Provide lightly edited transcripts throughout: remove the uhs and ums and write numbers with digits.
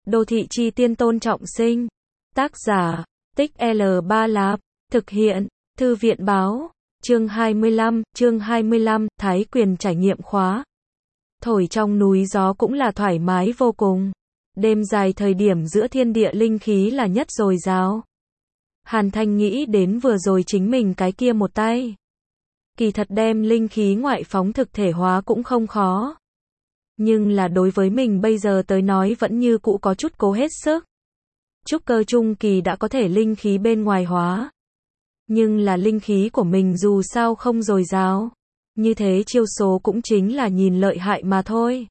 Đô thị chi tiên Tôn Trọng Sinh. Tác giả, Tích L3 Lạp. Thực hiện, Thư viện báo. Chương 25, Thái Quyền trải nghiệm khóa. Thổi trong núi gió cũng là thoải mái vô cùng. Đêm dài thời điểm giữa thiên địa linh khí là nhất dồi dào. Hàn Thanh nghĩ đến vừa rồi chính mình cái kia một tay. Kỳ thật đem linh khí ngoại phóng thực thể hóa cũng không khó. Nhưng là đối với mình bây giờ tới nói vẫn như cũ có chút cố hết sức. Trúc cơ trung kỳ đã có thể linh khí bên ngoài hóa. Nhưng là linh khí của mình dù sao không dồi dào. Như thế chiêu số cũng chính là nhìn lợi hại mà thôi.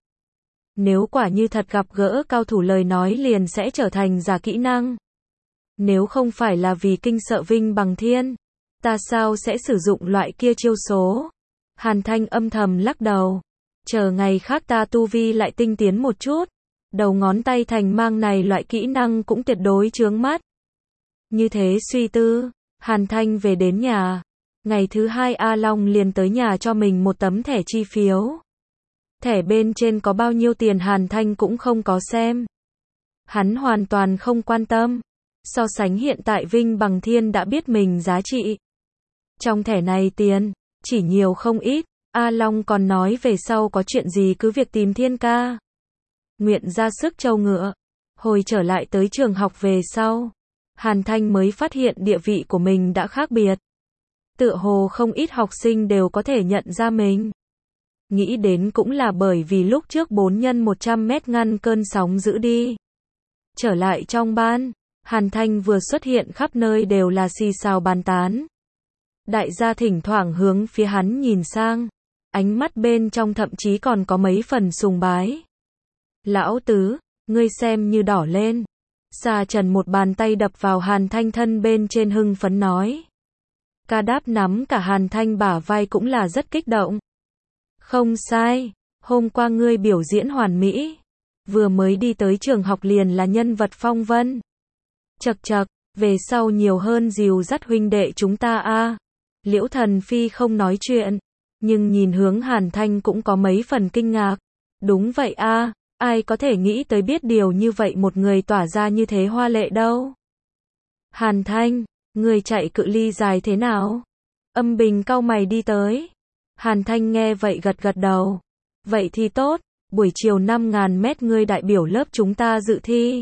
Nếu quả như thật gặp gỡ cao thủ lời nói liền sẽ trở thành giả kỹ năng. Nếu không phải là vì kinh sợ Vinh Bằng Thiên, ta sao sẽ sử dụng loại kia chiêu số? Hàn Thanh âm thầm lắc đầu. Chờ ngày khác ta tu vi lại tinh tiến một chút. Đầu ngón tay thành mang này loại kỹ năng cũng tuyệt đối chướng mắt. Như thế suy tư, Hàn Thanh về đến nhà. Ngày thứ hai A Long liền tới nhà cho mình một tấm thẻ chi phiếu. Thẻ bên trên có bao nhiêu tiền Hàn Thanh cũng không có xem. Hắn hoàn toàn không quan tâm. So sánh hiện tại Vinh Bằng Thiên đã biết mình giá trị. Trong thẻ này tiền, chỉ nhiều không ít. A Long còn nói về sau có chuyện gì cứ việc tìm Thiên ca. Nguyện ra sức trâu ngựa. Hồi trở lại tới trường học về sau, Hàn Thanh mới phát hiện địa vị của mình đã khác biệt. Tựa hồ không ít học sinh đều có thể nhận ra mình. Nghĩ đến cũng là bởi vì lúc trước 4x100 mét ngăn cơn sóng dữ đi. Trở lại trong ban, Hàn Thanh vừa xuất hiện khắp nơi đều là xì xào bàn tán. Đại gia thỉnh thoảng hướng phía hắn nhìn sang. Ánh mắt bên trong thậm chí còn có mấy phần sùng bái. Lão tứ, ngươi xem như đỏ lên. Sa Trần một bàn tay đập vào Hàn Thanh thân bên trên hưng phấn nói. Ca Đáp nắm cả Hàn Thanh bả vai cũng là rất kích động. Không sai, hôm qua ngươi biểu diễn hoàn mỹ. Vừa mới đi tới trường học liền là nhân vật phong vân. Chậc chậc, về sau nhiều hơn dìu dắt huynh đệ chúng ta a. Liễu Thần Phi không nói chuyện, nhưng nhìn hướng Hàn Thanh cũng có mấy phần kinh ngạc. Đúng vậy a, ai có thể nghĩ tới biết điều như vậy một người tỏa ra như thế hoa lệ đâu. Hàn Thanh, người chạy cự ly dài thế nào? Âm Bình cau mày đi tới. Hàn Thanh nghe vậy gật gật đầu. Vậy thì tốt, buổi chiều 5.000 mét ngươi đại biểu lớp chúng ta dự thi.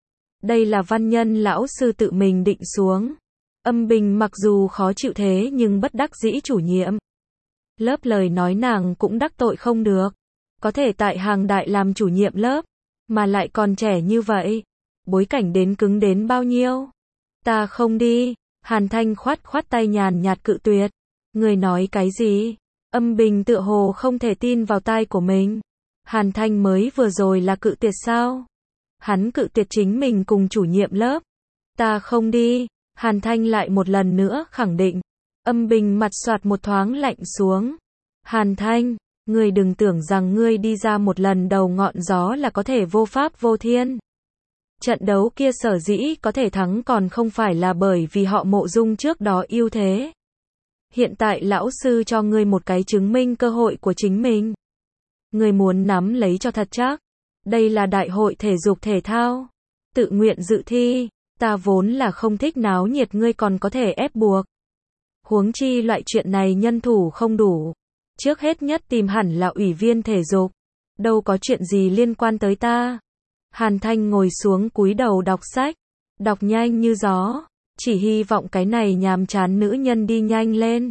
Đây là văn nhân lão sư tự mình định xuống. Âm Bình mặc dù khó chịu thế nhưng bất đắc dĩ chủ nhiệm. Lớp lời nói nàng cũng đắc tội không được. Có thể tại hàng đại làm chủ nhiệm lớp, mà lại còn trẻ như vậy. Bối cảnh đến cứng đến bao nhiêu? Ta không đi. Hàn Thanh khoát khoát tay nhàn nhạt cự tuyệt. Người nói cái gì? Âm Bình tựa hồ không thể tin vào tai của mình. Hàn Thanh mới vừa rồi là cự tuyệt sao? Hắn cự tuyệt chính mình cùng chủ nhiệm lớp. Ta không đi. Hàn Thanh lại một lần nữa khẳng định. Âm Bình mặt xoạt một thoáng lạnh xuống. Hàn Thanh, ngươi đừng tưởng rằng ngươi đi ra một lần đầu ngọn gió là có thể vô pháp vô thiên. Trận đấu kia sở dĩ có thể thắng còn không phải là bởi vì họ Mộ Dung trước đó ưu thế. Hiện tại lão sư cho ngươi một cái chứng minh cơ hội của chính mình. Ngươi muốn nắm lấy cho thật chắc. Đây là đại hội thể dục thể thao. Tự nguyện dự thi. Ta vốn là không thích náo nhiệt ngươi còn có thể ép buộc. Huống chi loại chuyện này nhân thủ không đủ. Trước hết nhất tìm hẳn là ủy viên thể dục. Đâu có chuyện gì liên quan tới ta. Hàn Thanh ngồi xuống cúi đầu đọc sách. Đọc nhanh như gió. Chỉ hy vọng cái này nhàm chán nữ nhân đi nhanh lên.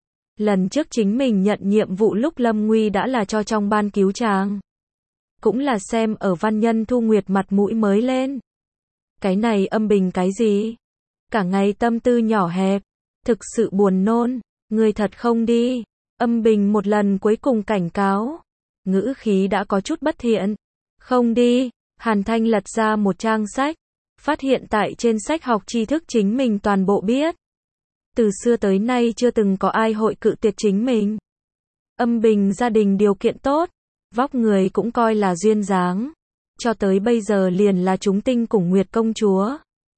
Lần trước chính mình nhận nhiệm vụ lúc lâm nguy đã là cho trong ban cứu chàng. Cũng là xem ở văn nhân Thu Nguyệt mặt mũi mới lên. Cái này Âm Bình cái gì? Cả ngày tâm tư nhỏ hẹp. Thực sự buồn nôn. Người thật không đi. Âm Bình một lần cuối cùng cảnh cáo. Ngữ khí đã có chút bất thiện. Không đi. Hàn Thanh lật ra một trang sách. Phát hiện tại trên sách học tri thức chính mình toàn bộ biết. Từ xưa tới nay chưa từng có ai hội cự tuyệt chính mình. Âm Bình gia đình điều kiện tốt. Vóc người cũng coi là duyên dáng. Cho tới bây giờ liền là chúng tinh cùng Nguyệt công chúa.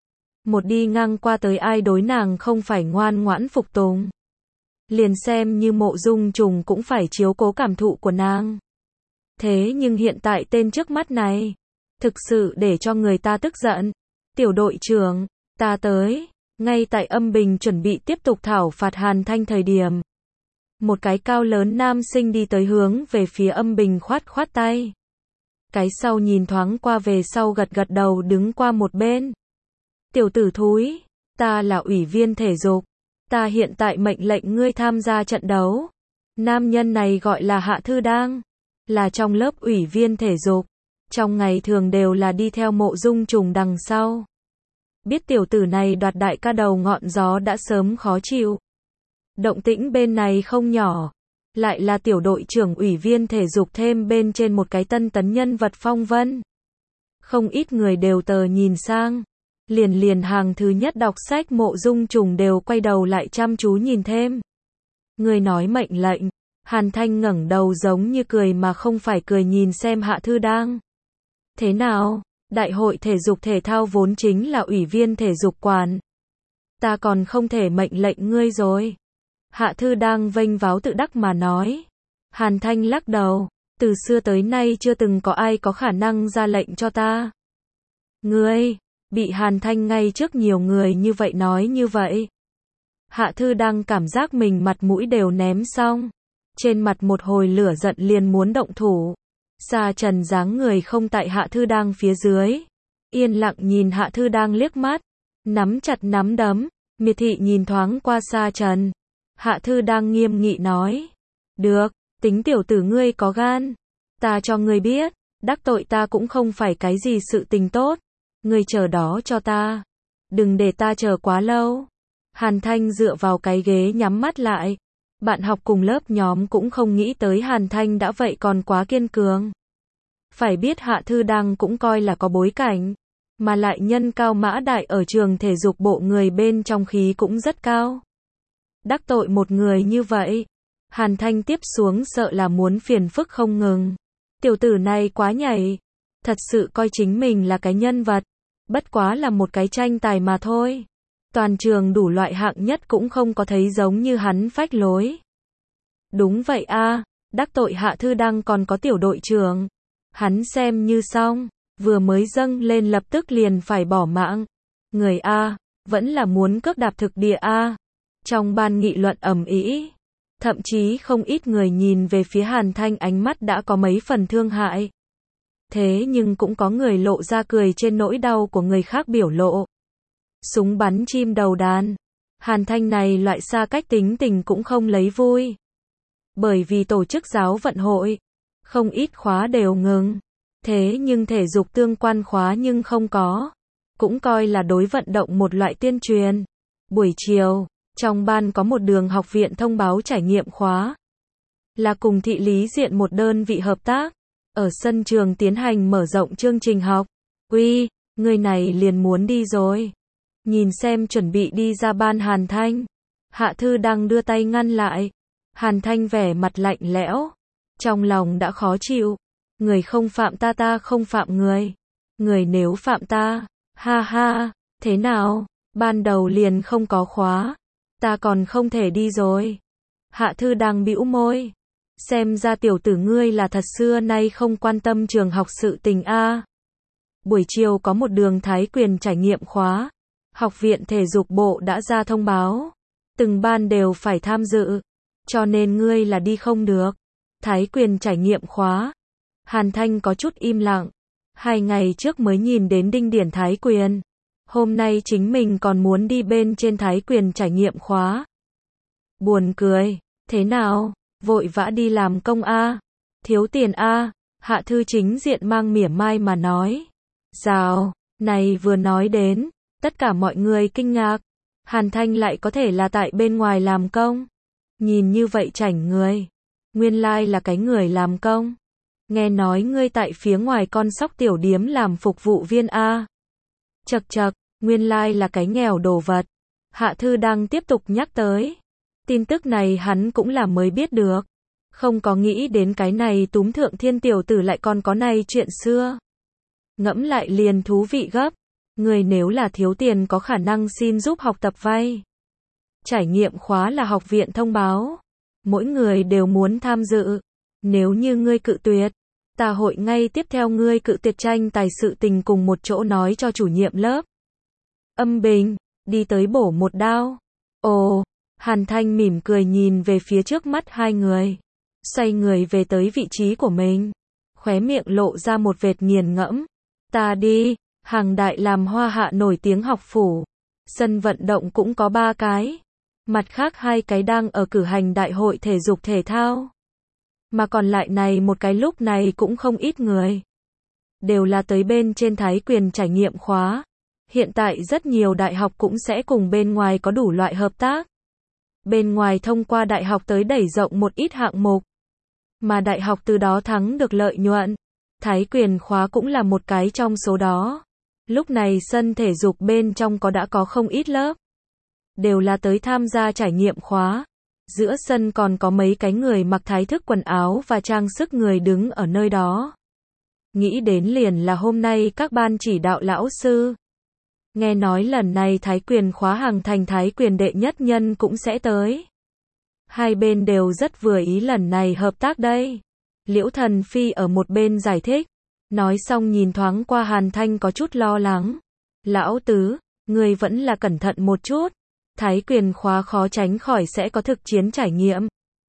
Một đi ngang qua tới ai đối nàng không phải ngoan ngoãn phục tùng. Liền xem như Mộ Dung Trùng cũng phải chiếu cố cảm thụ của nàng. Thế nhưng hiện tại tên trước mắt này, thực sự để cho người ta tức giận. Tiểu đội trưởng, ta tới. Ngay tại Âm Bình chuẩn bị tiếp tục thảo phạt Hàn Thanh thời điểm. Một cái cao lớn nam sinh đi tới hướng về phía Âm Bình khoát khoát tay. Cái sau nhìn thoáng qua về sau gật gật đầu đứng qua một bên. Tiểu tử thúi, ta là ủy viên thể dục. Ta hiện tại mệnh lệnh ngươi tham gia trận đấu. Nam nhân này gọi là Hạ Thư Đang. Là trong lớp ủy viên thể dục. Trong ngày thường đều là đi theo Mộ Dung Trùng đằng sau. Biết tiểu tử này đoạt đại ca đầu ngọn gió đã sớm khó chịu. Động tĩnh bên này không nhỏ. Lại là tiểu đội trưởng ủy viên thể dục thêm bên trên một cái tân tấn nhân vật phong vân. Không ít người đều tờ nhìn sang. Liền hàng thứ nhất đọc sách Mộ Dung Trùng đều quay đầu lại chăm chú nhìn thêm. Người nói mệnh lệnh. Hàn Thanh ngẩng đầu giống như cười mà không phải cười nhìn xem Hạ Thư Đang. Thế nào? Đại hội thể dục thể thao vốn chính là ủy viên thể dục quản. Ta còn không thể mệnh lệnh ngươi rồi. Hạ Thư Đang vênh váo tự đắc mà nói. Hàn Thanh lắc đầu. Từ xưa tới nay chưa từng có ai có khả năng ra lệnh cho ta. Ngươi, bị Hàn Thanh ngay trước nhiều người như vậy nói như vậy. Hạ Thư Đang cảm giác mình mặt mũi đều ném xong. Trên mặt một hồi lửa giận liền muốn động thủ. Sa Trần dáng người không tại Hạ Thư Đang phía dưới. Yên lặng nhìn Hạ Thư Đang liếc mắt. Nắm chặt nắm đấm. Miệt thị nhìn thoáng qua Sa Trần. Hạ Thư Đang nghiêm nghị nói. Được, tính tiểu tử ngươi có gan. Ta cho ngươi biết, đắc tội ta cũng không phải cái gì sự tình tốt. Ngươi chờ đó cho ta. Đừng để ta chờ quá lâu. Hàn Thanh dựa vào cái ghế nhắm mắt lại. Bạn học cùng lớp nhóm cũng không nghĩ tới Hàn Thanh đã vậy còn quá kiên cường. Phải biết Hạ Thư Đang cũng coi là có bối cảnh. Mà lại nhân cao mã đại ở trường thể dục bộ người bên trong khí cũng rất cao. Đắc tội một người như vậy. Hàn Thanh tiếp xuống sợ là muốn phiền phức không ngừng. Tiểu tử này quá nhảy. Thật sự coi chính mình là cái nhân vật. Bất quá là một cái tranh tài mà thôi. Toàn trường đủ loại hạng nhất cũng không có thấy giống như hắn phách lối. Đúng vậy a, đắc tội Hạ Thư Đang còn có tiểu đội trưởng. Hắn xem như xong, vừa mới dâng lên lập tức liền phải bỏ mạng. Người a, vẫn là muốn cước đạp thực địa a. Trong ban nghị luận ầm ĩ, thậm chí không ít người nhìn về phía Hàn Thanh ánh mắt đã có mấy phần thương hại. Thế nhưng cũng có người lộ ra cười trên nỗi đau của người khác biểu lộ. Súng bắn chim đầu đàn. Hàn Thanh này loại xa cách tính tình cũng không lấy vui. Bởi vì tổ chức giáo vận hội, không ít khóa đều ngừng. Thế nhưng thể dục tương quan khóa nhưng không có. Cũng coi là đối vận động một loại tuyên truyền. Buổi chiều, trong ban có một đường học viện thông báo trải nghiệm khóa. Là cùng thị lý diện một đơn vị hợp tác. Ở sân trường tiến hành mở rộng chương trình học. Uy, người này liền muốn đi rồi. Nhìn xem chuẩn bị đi ra ban Hàn Thanh. Hạ Thư đang đưa tay ngăn lại. Hàn Thanh vẻ mặt lạnh lẽo. Trong lòng đã khó chịu. Người không phạm ta ta không phạm người. Người nếu phạm ta. Ha ha, thế nào? Ban đầu liền không có khóa. Ta còn không thể đi rồi. Hạ Thư đang bĩu môi. Xem ra tiểu tử ngươi là thật xưa nay không quan tâm trường học sự tình a. Buổi chiều có một đường thái quyền trải nghiệm khóa. Học viện thể dục bộ đã ra thông báo. Từng ban đều phải tham dự. Cho nên ngươi là đi không được. Thái quyền trải nghiệm khóa. Hàn Thanh có chút im lặng. 2 ngày trước mới nhìn đến đinh điển thái quyền. Hôm nay chính mình còn muốn đi bên trên thái quyền trải nghiệm khóa. Buồn cười. Thế nào? Vội vã đi làm công a? Thiếu tiền a? Hạ Thư chính diện mang mỉa mai mà nói. Rào, này vừa nói đến. Tất cả mọi người kinh ngạc. Hàn Thanh lại có thể là tại bên ngoài làm công. Nhìn như vậy chảnh người. Nguyên lai là cái người làm công. Nghe nói ngươi tại phía ngoài con sóc tiểu điếm làm phục vụ viên a. Chậc chậc, nguyên lai là cái nghèo đồ vật. Hạ Thư đang tiếp tục nhắc tới. Tin tức này hắn cũng là mới biết được. Không có nghĩ đến cái này túm thượng thiên tiểu tử lại còn có này chuyện xưa. Ngẫm lại liền thú vị gấp. Người nếu là thiếu tiền có khả năng xin giúp học tập vay. Trải nghiệm khóa là học viện thông báo. Mỗi người đều muốn tham dự. Nếu như ngươi cự tuyệt, Ta hội ngay tiếp theo ngươi cự tuyệt tranh tài sự tình cùng một chỗ nói cho chủ nhiệm lớp. Âm Bình, đi tới bổ một đao. Ồ, Hàn Thanh mỉm cười nhìn về phía trước mắt hai người. Xoay người về tới vị trí của mình. Khóe miệng lộ ra một vệt nghiền ngẫm. Ta đi, Hàng Đại làm Hoa Hạ nổi tiếng học phủ. Sân vận động cũng có 3 cái. Mặt khác 2 cái đang ở cử hành đại hội thể dục thể thao. Mà còn lại này một cái lúc này cũng không ít người. Đều là tới bên trên Thái Quyền trải nghiệm khóa. Hiện tại rất nhiều đại học cũng sẽ cùng bên ngoài có đủ loại hợp tác. Bên ngoài thông qua đại học tới đẩy rộng một ít hạng mục. Mà đại học từ đó thắng được lợi nhuận. Thái Quyền khóa cũng là một cái trong số đó. Lúc này sân thể dục bên trong đã có không ít lớp. Đều là tới tham gia trải nghiệm khóa. Giữa sân còn có mấy cái người mặc thái thức quần áo và trang sức người đứng ở nơi đó. Nghĩ đến liền là hôm nay các ban chỉ đạo lão sư. Nghe nói lần này Thái Quyền khóa Hàng Thành Thái Quyền đệ nhất nhân cũng sẽ tới. Hai bên đều rất vừa ý lần này hợp tác đây. Liễu Thần Phi ở một bên giải thích. Nói xong nhìn thoáng qua Hàn Thanh có chút lo lắng. Lão tứ, người vẫn là cẩn thận một chút. Thái Quyền khóa khó tránh khỏi sẽ có thực chiến trải nghiệm.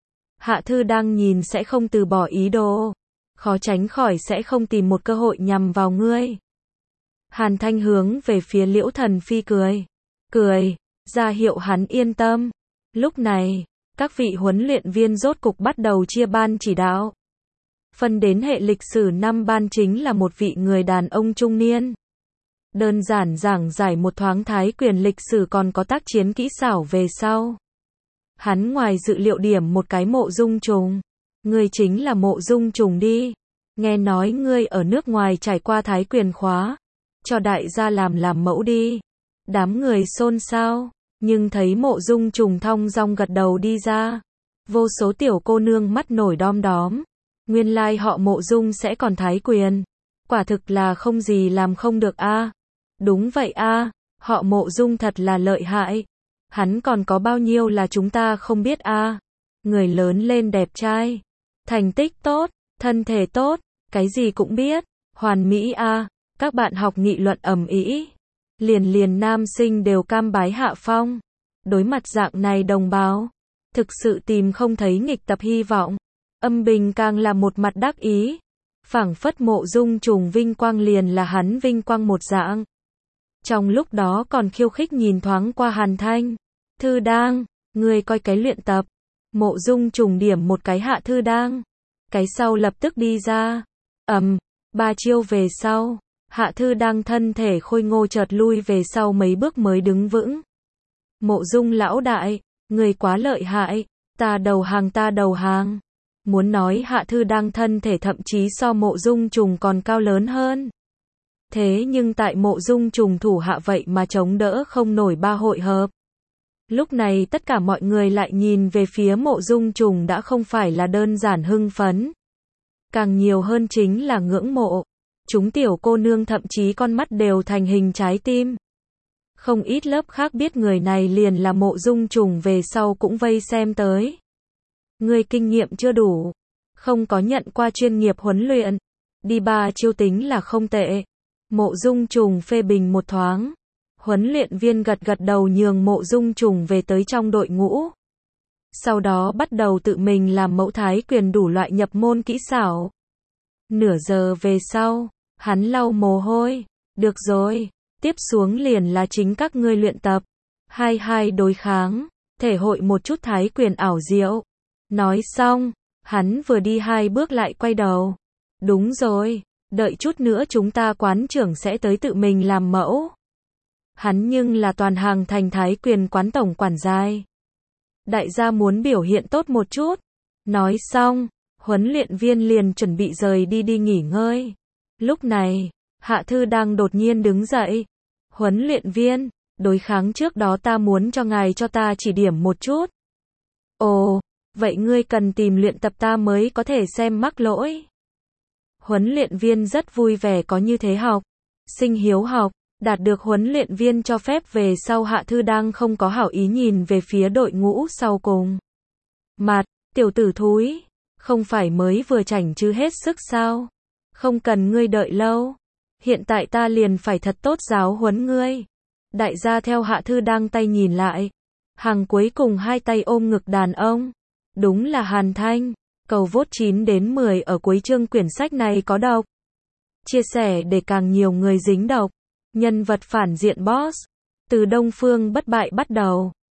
Hạ Thư đang nhìn sẽ không từ bỏ ý đồ. Khó tránh khỏi sẽ không tìm một cơ hội nhằm vào ngươi. Hàn Thanh hướng về phía Liễu Thần Phi cười. Cười, ra hiệu hắn yên tâm. Lúc này, các vị huấn luyện viên rốt cục bắt đầu chia ban chỉ đạo. Phân đến hệ lịch sử 5 ban chính là một vị người đàn ông trung niên. Đơn giản giảng giải một thoáng Thái Quyền lịch sử còn có tác chiến kỹ xảo về sau. Hắn ngoài dự liệu điểm một cái Mộ Dung Trùng. Ngươi chính là Mộ Dung Trùng đi. Nghe nói ngươi ở nước ngoài trải qua Thái Quyền khóa. Cho đại gia làm mẫu đi. Đám người xôn xao. Nhưng thấy Mộ Dung Trùng thong dong gật đầu đi ra. Vô số tiểu cô nương mắt nổi đom đóm. Nguyên lai họ Mộ Dung sẽ còn Thái Quyền. Quả thực là không gì làm không được a. Đúng vậy a, họ Mộ Dung thật là lợi hại. Hắn còn có bao nhiêu là chúng ta không biết a. Người lớn lên đẹp trai, thành tích tốt, thân thể tốt, cái gì cũng biết, hoàn mỹ a. Các bạn học nghị luận ầm ĩ. Liền nam sinh đều cam bái hạ phong. Đối mặt dạng này đồng bào, thực sự tìm không thấy nghịch tập hy vọng. Âm Bình càng là một mặt đắc ý. Phảng phất Mộ Dung Trùng vinh quang liền là hắn vinh quang một dạng. Trong lúc đó còn khiêu khích nhìn thoáng qua Hàn Thanh. Thư đang, ngươi coi cái luyện tập. Mộ Dung Trùng điểm một cái Hạ Thư đang. Cái sau lập tức đi ra. 3 chiêu về sau. Hạ Thư đang thân thể khôi ngô chợt lui về sau mấy bước mới đứng vững. Mộ Dung lão đại, người quá lợi hại. Ta đầu hàng. Muốn nói Hạ Thư đang thân thể thậm chí so Mộ Dung Trùng còn cao lớn hơn. Thế nhưng tại Mộ Dung Trùng thủ hạ vậy mà chống đỡ không nổi 3 hội hợp. Lúc này tất cả mọi người lại nhìn về phía Mộ Dung Trùng đã không phải là đơn giản hưng phấn. Càng nhiều hơn chính là ngưỡng mộ. Chúng tiểu cô nương thậm chí con mắt đều thành hình trái tim. Không ít lớp khác biết người này liền là Mộ Dung Trùng về sau cũng vây xem tới. Người kinh nghiệm chưa đủ. Không có nhận qua chuyên nghiệp huấn luyện. Đi 3 chiêu tính là không tệ. Mộ Dung Trùng phê bình một thoáng. Huấn luyện viên gật đầu nhường Mộ Dung Trùng về tới trong đội ngũ. Sau đó bắt đầu tự mình làm mẫu Thái Quyền đủ loại nhập môn kỹ xảo. Nửa giờ về sau, hắn lau mồ hôi. Được rồi, tiếp xuống liền là chính các ngươi luyện tập. 2 đối kháng, thể hội một chút Thái Quyền ảo diệu. Nói xong, hắn vừa đi 2 bước lại quay đầu. Đúng rồi, đợi chút nữa chúng ta quán trưởng sẽ tới tự mình làm mẫu. Hắn nhưng là toàn Hàng Thành Thái Quyền quán tổng quản giai. Đại gia muốn biểu hiện tốt một chút. Nói xong, huấn luyện viên liền chuẩn bị rời đi nghỉ ngơi. Lúc này, Hạ Thư đang đột nhiên đứng dậy. Huấn luyện viên, đối kháng trước đó ta muốn cho ngài cho ta chỉ điểm một chút. Ồ, vậy ngươi cần tìm luyện tập ta mới có thể xem mắc lỗi. Huấn luyện viên rất vui vẻ có như thế học. Sinh hiếu học, đạt được huấn luyện viên cho phép về sau Hạ Thư đang không có hảo ý nhìn về phía đội ngũ sau cùng. Mặt, tiểu tử thúi, không phải mới vừa chảnh chứ hết sức sao? Không cần ngươi đợi lâu. Hiện tại ta liền phải thật tốt giáo huấn ngươi. Đại gia theo hạ thư đang tay nhìn lại. Hàng cuối cùng hai tay ôm ngực đàn ông. Đúng là Hàn Thanh. Cầu vote 9 đến 10 ở cuối chương quyển sách này có độc. Chia sẻ để càng nhiều người dính độc. Nhân vật phản diện boss. Từ Đông Phương bất bại bắt đầu.